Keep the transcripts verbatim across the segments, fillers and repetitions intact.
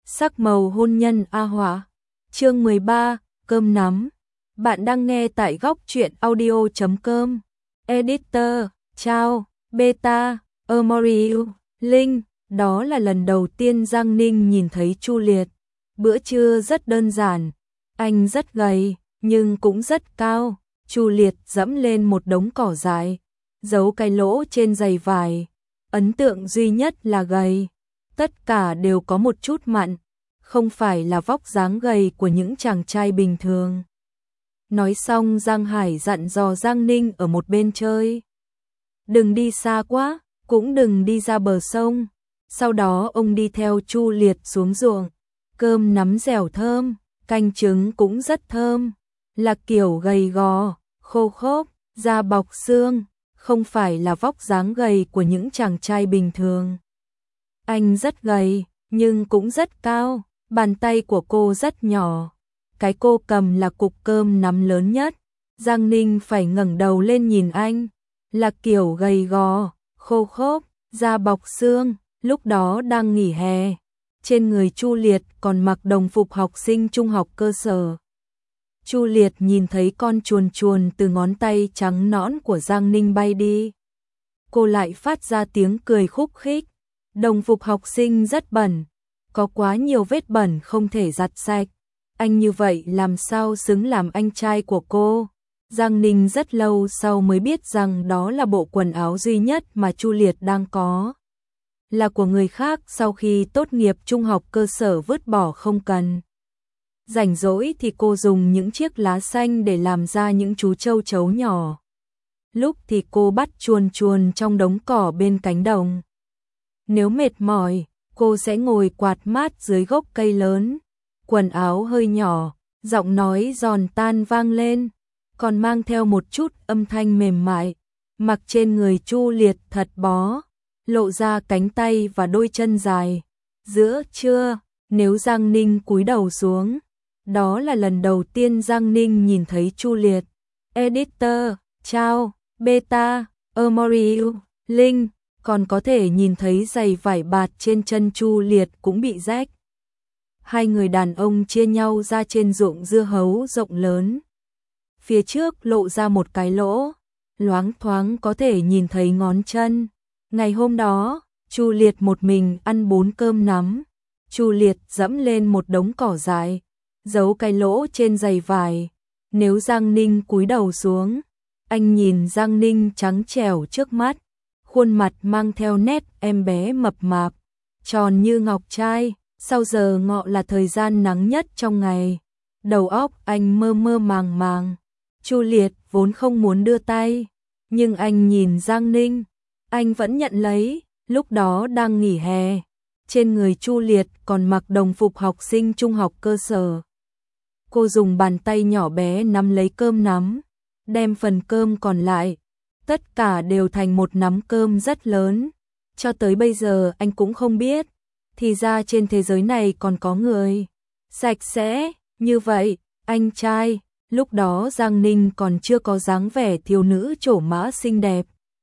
Sắc màu hôn nhân A Hỏa. Chương mười ba, cơm nắm. Bạn đang nghe tại góc truyện audio chấm com. Editor, Chao, Beta, Amoriu, Linh. Đó là lần đầu tiên Giang Ninh nhìn thấy Chu Liệt. Bữa trưa rất đơn giản. Anh rất gầy, nhưng cũng rất cao. Chu Liệt dẫm lên một đống cỏ dại, giấu cái lỗ trên giày vải. Ấn tượng duy nhất là gầy. Tất cả đều có một chút mặn, không phải là vóc dáng gầy của những chàng trai bình thường. Nói xong Giang Hải dặn dò Giang Ninh ở một bên chơi. Đừng đi xa quá, cũng đừng đi ra bờ sông. Sau đó ông đi theo Chu Liệt xuống ruộng. Cơm nắm dẻo thơm, canh trứng cũng rất thơm. Là kiểu gầy gò, khô khốc, da bọc xương, không phải là vóc dáng gầy của những chàng trai bình thường. Anh rất gầy, nhưng cũng rất cao, bàn tay của cô rất nhỏ. Cái cô cầm là cục cơm nắm lớn nhất. Giang Ninh phải ngẩng đầu lên nhìn anh. Là kiểu gầy gò, khô khốc, da bọc xương, lúc đó đang nghỉ hè. Trên người Chu Liệt còn mặc đồng phục học sinh trung học cơ sở. Chu Liệt nhìn thấy con chuồn chuồn từ ngón tay trắng nõn của Giang Ninh bay đi. Cô lại phát ra tiếng cười khúc khích. Đồng phục học sinh rất bẩn, có quá nhiều vết bẩn không thể giặt sạch. Anh như vậy làm sao xứng làm anh trai của cô? Giang Ninh rất lâu sau mới biết rằng đó là bộ quần áo duy nhất mà Chu Liệt đang có. Là của người khác sau khi tốt nghiệp trung học cơ sở vứt bỏ không cần. Rảnh rỗi thì cô dùng những chiếc lá xanh để làm ra những chú châu chấu nhỏ. Lúc thì cô bắt chuồn chuồn trong đống cỏ bên cánh đồng. Nếu mệt mỏi, cô sẽ ngồi quạt mát dưới gốc cây lớn. Quần áo hơi nhỏ, giọng nói giòn tan vang lên, còn mang theo một chút âm thanh mềm mại. Mặc trên người Chu Liệt thật bó, lộ ra cánh tay và đôi chân dài. Giữa trưa, nếu Giang Ninh cúi đầu xuống, đó là lần đầu tiên Giang Ninh nhìn thấy Chu Liệt. Editor, Chao, Beta, Amoriu, Linh. Còn có thể nhìn thấy giày vải bạt trên chân Chu Liệt cũng bị rách. Hai người đàn ông chia nhau ra trên ruộng dưa hấu rộng lớn. Phía trước lộ ra một cái lỗ, loáng thoáng có thể nhìn thấy ngón chân. Ngày hôm đó, Chu Liệt một mình ăn bốn cơm nắm. Chu Liệt dẫm lên một đống cỏ dại, giấu cái lỗ trên giày vải. Nếu Giang Ninh cúi đầu xuống, anh nhìn Giang Ninh trắng trẻo trước mắt. Khuôn mặt mang theo nét em bé mập mạp, tròn như ngọc trai. Sau giờ ngọ là thời gian nắng nhất trong ngày. Đầu óc anh mơ mơ màng màng. Chu Liệt vốn không muốn đưa tay, nhưng anh nhìn Giang Ninh, anh vẫn nhận lấy. Lúc đó đang nghỉ hè, trên người Chu Liệt còn mặc đồng phục học sinh trung học cơ sở. Cô dùng bàn tay nhỏ bé nắm lấy cơm nắm, đem phần cơm còn lại. Tất cả đều thành một nắm cơm rất lớn. Cho tới bây giờ anh cũng không biết, thì ra trên thế giới này còn có người sạch sẽ như vậy. Anh trai, lúc đó Giang Ninh còn chưa có dáng vẻ thiếu nữ trổ mã xinh đẹp.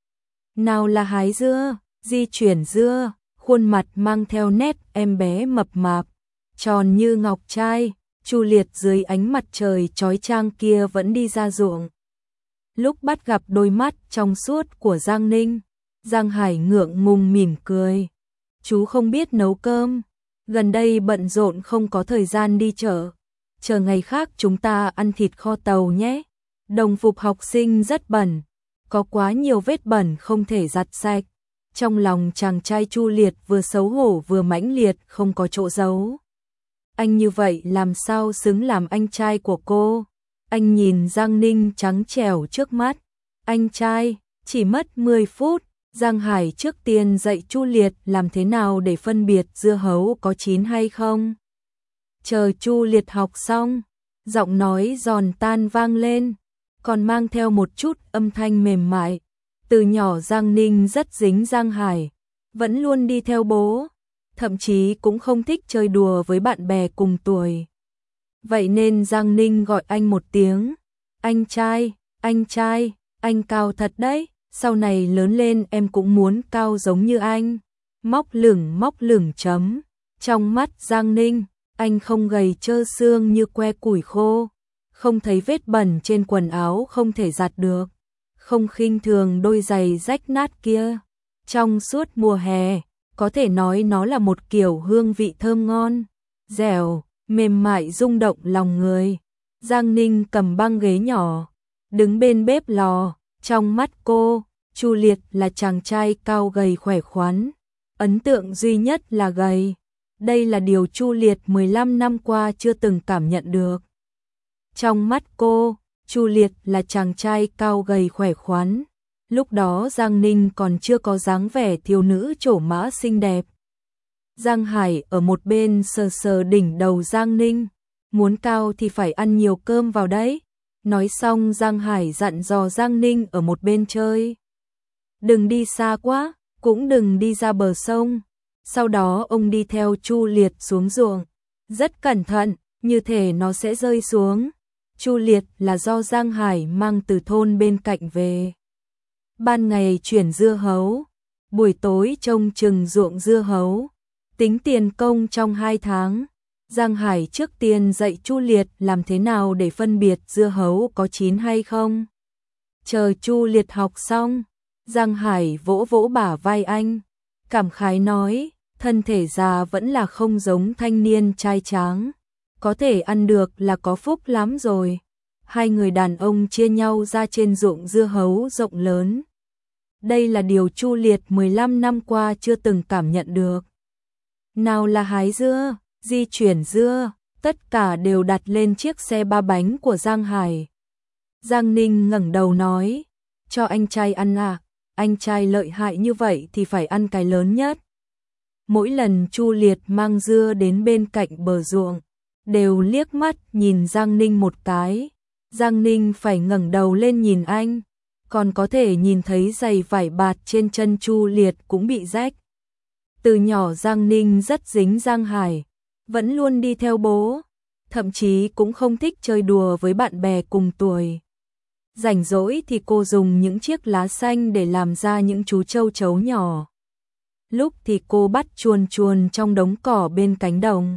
Nào là hái dưa, di chuyển dưa, khuôn mặt mang theo nét em bé mập mạp, tròn như ngọc trai. Chu Liệt dưới ánh mặt trời chói chang kia vẫn đi ra ruộng. Lúc bắt gặp đôi mắt trong suốt của Giang Ninh, Giang Hải ngượng ngùng mỉm cười. Chú không biết nấu cơm, gần đây bận rộn không có thời gian đi chợ. Chờ ngày khác chúng ta ăn thịt kho tàu nhé. Đồng phục học sinh rất bẩn, có quá nhiều vết bẩn không thể giặt sạch. Trong lòng chàng trai Chu Liệt vừa xấu hổ vừa mãnh liệt, không có chỗ giấu. Anh như vậy làm sao xứng làm anh trai của cô? Anh nhìn Giang Ninh trắng trẻo trước mắt. Anh trai, chỉ mất mười phút, Giang Hải trước tiên dạy Chu Liệt làm thế nào để phân biệt dưa hấu có chín hay không. Chờ Chu Liệt học xong, giọng nói giòn tan vang lên, còn mang theo một chút âm thanh mềm mại. Từ nhỏ Giang Ninh rất dính Giang Hải, vẫn luôn đi theo bố, thậm chí cũng không thích chơi đùa với bạn bè cùng tuổi. Vậy nên Giang Ninh gọi anh một tiếng, anh trai, anh trai, anh cao thật đấy, sau này lớn lên em cũng muốn cao giống như anh. Móc lửng móc lửng chấm, Trong mắt Giang Ninh, anh không gầy trơ xương như que củi khô, không thấy vết bẩn trên quần áo không thể giặt được, không khinh thường đôi giày rách nát kia. Trong suốt mùa hè, có thể nói nó là một kiểu hương vị thơm ngon, dẻo, mềm mại rung động lòng người. Giang Ninh cầm băng ghế nhỏ, đứng bên bếp lò, trong mắt cô, Chu Liệt là chàng trai cao gầy khỏe khoắn, ấn tượng duy nhất là gầy. Đây là điều Chu Liệt mười lăm năm qua chưa từng cảm nhận được. Trong mắt cô, Chu Liệt là chàng trai cao gầy khỏe khoắn. Lúc đó Giang Ninh còn chưa có dáng vẻ thiếu nữ trổ mã xinh đẹp. Giang Hải ở một bên sờ sờ đỉnh đầu Giang Ninh, muốn cao thì phải ăn nhiều cơm vào đấy. Nói xong Giang Hải dặn dò Giang Ninh ở một bên chơi. Đừng đi xa quá, cũng đừng đi ra bờ sông. Sau đó ông đi theo Chu Liệt xuống ruộng, rất cẩn thận, như thể nó sẽ rơi xuống. Chu Liệt là do Giang Hải mang từ thôn bên cạnh về. Ban ngày chuyển dưa hấu, buổi tối trông chừng ruộng dưa hấu, tính tiền công trong hai tháng. Giang Hải trước tiên dạy Chu Liệt làm thế nào để phân biệt dưa hấu có chín hay không. Chờ Chu Liệt học xong, Giang Hải vỗ vỗ bả vai anh, cảm khái nói, thân thể già vẫn là không giống thanh niên trai tráng, có thể ăn được là có phúc lắm rồi. Hai người đàn ông chia nhau ra trên ruộng dưa hấu rộng lớn. Đây là điều Chu Liệt mười lăm năm qua chưa từng cảm nhận được. Nào là hái dưa, di chuyển dưa, tất cả đều đặt lên chiếc xe ba bánh của Giang Hải. Giang Ninh ngẩng đầu nói, cho anh trai ăn à, anh trai lợi hại như vậy thì phải ăn cái lớn nhất. Mỗi lần Chu Liệt mang dưa đến bên cạnh bờ ruộng, đều liếc mắt nhìn Giang Ninh một cái. Giang Ninh phải ngẩng đầu lên nhìn anh, còn có thể nhìn thấy giày vải bạt trên chân Chu Liệt cũng bị rách. Từ nhỏ Giang Ninh rất dính Giang Hải, vẫn luôn đi theo bố, thậm chí cũng không thích chơi đùa với bạn bè cùng tuổi. Rảnh rỗi thì cô dùng những chiếc lá xanh để làm ra những chú châu chấu nhỏ. Lúc thì cô bắt chuồn chuồn trong đống cỏ bên cánh đồng.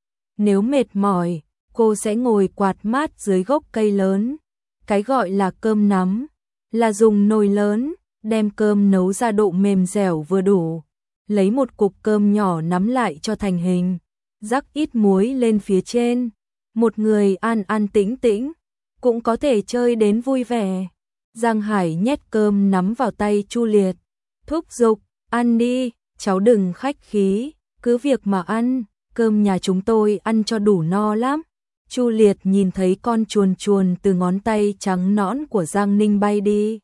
Nếu mệt mỏi, cô sẽ ngồi quạt mát dưới gốc cây lớn. Cái gọi là cơm nắm, là dùng nồi lớn, đem cơm nấu ra độ mềm dẻo vừa đủ. Lấy một cục cơm nhỏ nắm lại cho thành hình, rắc ít muối lên phía trên. Một người ăn ăn tĩnh tĩnh, cũng có thể chơi đến vui vẻ. Giang Hải nhét cơm nắm vào tay Chu Liệt, thúc giục, ăn đi, cháu đừng khách khí, cứ việc mà ăn, cơm nhà chúng tôi ăn cho đủ no lắm. Chu Liệt nhìn thấy con chuồn chuồn từ ngón tay trắng nõn của Giang Ninh bay đi.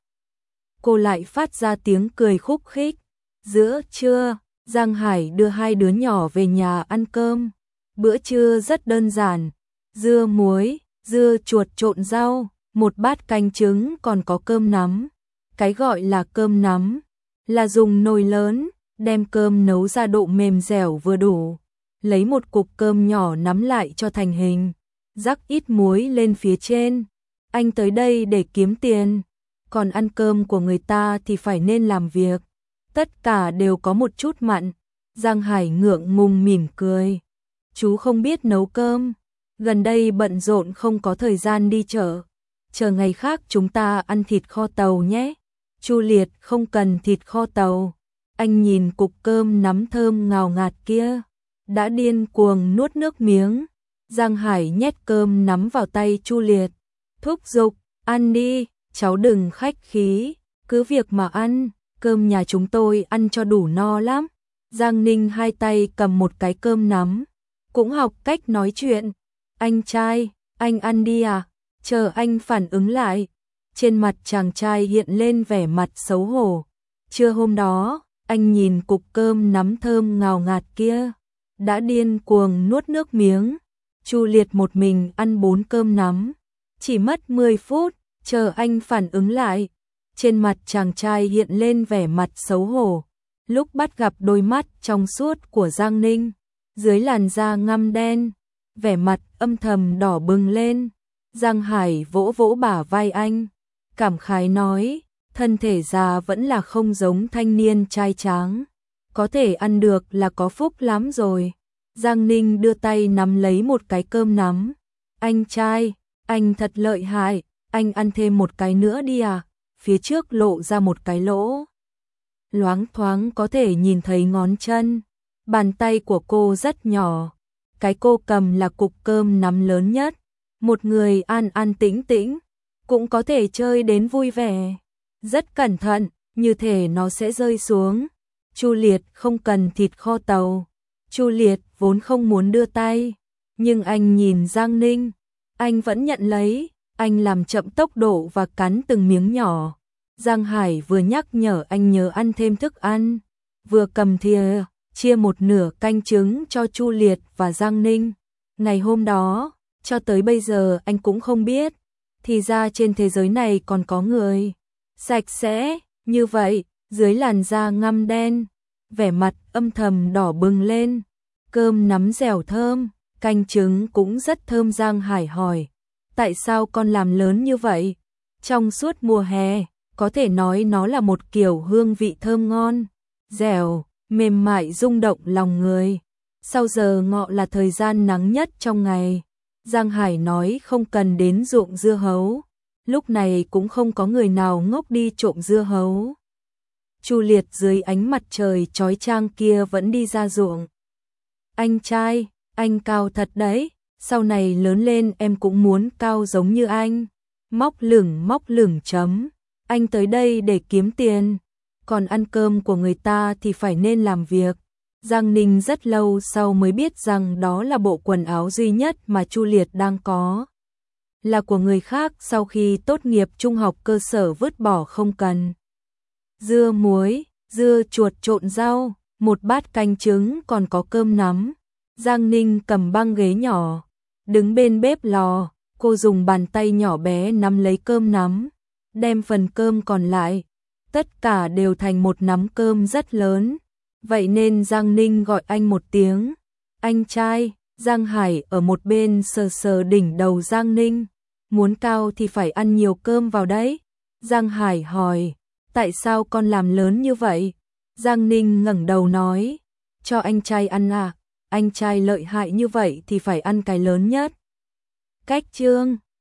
Cô lại phát ra tiếng cười khúc khích. Giữa trưa, Giang Hải đưa hai đứa nhỏ về nhà ăn cơm. Bữa trưa rất đơn giản, dưa muối, dưa chuột trộn rau, một bát canh trứng, còn có cơm nắm. Cái gọi là cơm nắm là dùng nồi lớn, đem cơm nấu ra độ mềm dẻo vừa đủ. Lấy một cục cơm nhỏ nắm lại cho thành hình, rắc ít muối lên phía trên. Anh tới đây để kiếm tiền, còn ăn cơm của người ta thì phải nên làm việc. Tất cả đều có một chút mặn. Giang Hải ngượng ngùng mỉm cười. Chú không biết nấu cơm, gần đây bận rộn không có thời gian đi chợ. Chờ ngày khác chúng ta ăn thịt kho tàu nhé. Chu Liệt không cần thịt kho tàu. Anh nhìn cục cơm nắm thơm ngào ngạt kia, đã điên cuồng nuốt nước miếng. Giang Hải nhét cơm nắm vào tay Chu Liệt, thúc giục, ăn đi, cháu đừng khách khí, cứ việc mà ăn, cơm nhà chúng tôi ăn cho đủ no lắm. Giang Ninh hai tay cầm một cái cơm nắm, cũng học cách nói chuyện. Anh trai, anh ăn đi à? Chờ anh phản ứng lại. Trên mặt chàng trai hiện lên vẻ mặt xấu hổ. Trưa hôm đó, anh nhìn cục cơm nắm thơm ngào ngạt kia, đã điên cuồng nuốt nước miếng. Chu Liệt một mình ăn bốn cơm nắm, chỉ mất mười phút, chờ anh phản ứng lại. Trên mặt chàng trai hiện lên vẻ mặt xấu hổ, lúc bắt gặp đôi mắt trong suốt của Giang Ninh, dưới làn da ngăm đen, vẻ mặt âm thầm đỏ bừng lên. Giang Hải vỗ vỗ bả vai anh, cảm khái nói, thân thể già vẫn là không giống thanh niên trai tráng, có thể ăn được là có phúc lắm rồi. Giang Ninh đưa tay nắm lấy một cái cơm nắm. Anh trai, anh thật lợi hại, anh ăn thêm một cái nữa đi à? Phía trước lộ ra một cái lỗ. Loáng thoáng có thể nhìn thấy ngón chân. Bàn tay của cô rất nhỏ. Cái cô cầm là cục cơm nắm lớn nhất. Một người ăn ăn tĩnh tĩnh, cũng có thể chơi đến vui vẻ. Rất cẩn thận, như thể nó sẽ rơi xuống. Chu Liệt không cần thịt kho tàu. Chu Liệt vốn không muốn đưa tay, nhưng anh nhìn Giang Ninh, anh vẫn nhận lấy, anh làm chậm tốc độ và cắn từng miếng nhỏ. Giang Hải vừa nhắc nhở anh nhớ ăn thêm thức ăn, vừa cầm thìa, chia một nửa canh trứng cho Chu Liệt và Giang Ninh. Ngày hôm đó, cho tới bây giờ anh cũng không biết, thì ra trên thế giới này còn có người sạch sẽ như vậy, dưới làn da ngăm đen, vẻ mặt âm thầm đỏ bừng lên. Cơm nắm dẻo thơm, canh trứng cũng rất thơm. Giang Hải hỏi, tại sao con làm lớn như vậy? Trong suốt mùa hè, có thể nói nó là một kiểu hương vị thơm ngon, dẻo, mềm mại rung động lòng người. Sau giờ ngọ là thời gian nắng nhất trong ngày. Giang Hải nói không cần đến ruộng dưa hấu. Lúc này cũng không có người nào ngốc đi trộm dưa hấu. Chu Liệt dưới ánh mặt trời chói chang kia vẫn đi ra ruộng. Anh trai, anh cao thật đấy, sau này lớn lên em cũng muốn cao giống như anh. Móc lửng móc lửng chấm, anh tới đây để kiếm tiền, còn ăn cơm của người ta thì phải nên làm việc. Giang Ninh rất lâu sau mới biết rằng đó là bộ quần áo duy nhất mà Chu Liệt đang có. Là của người khác sau khi tốt nghiệp trung học cơ sở vứt bỏ không cần. Dưa muối, dưa chuột trộn rau, một bát canh trứng còn có cơm nắm. Giang Ninh cầm băng ghế nhỏ, đứng bên bếp lò, cô dùng bàn tay nhỏ bé nắm lấy cơm nắm, đem phần cơm còn lại. Tất cả đều thành một nắm cơm rất lớn. Vậy nên Giang Ninh gọi anh một tiếng, anh trai. Giang Hải ở một bên sờ sờ đỉnh đầu Giang Ninh, muốn cao thì phải ăn nhiều cơm vào đấy. Giang Hải hỏi, tại sao con làm lớn như vậy? Giang Ninh ngẩng đầu nói, cho anh trai ăn à, anh trai lợi hại như vậy thì phải ăn cái lớn nhất. Cách chương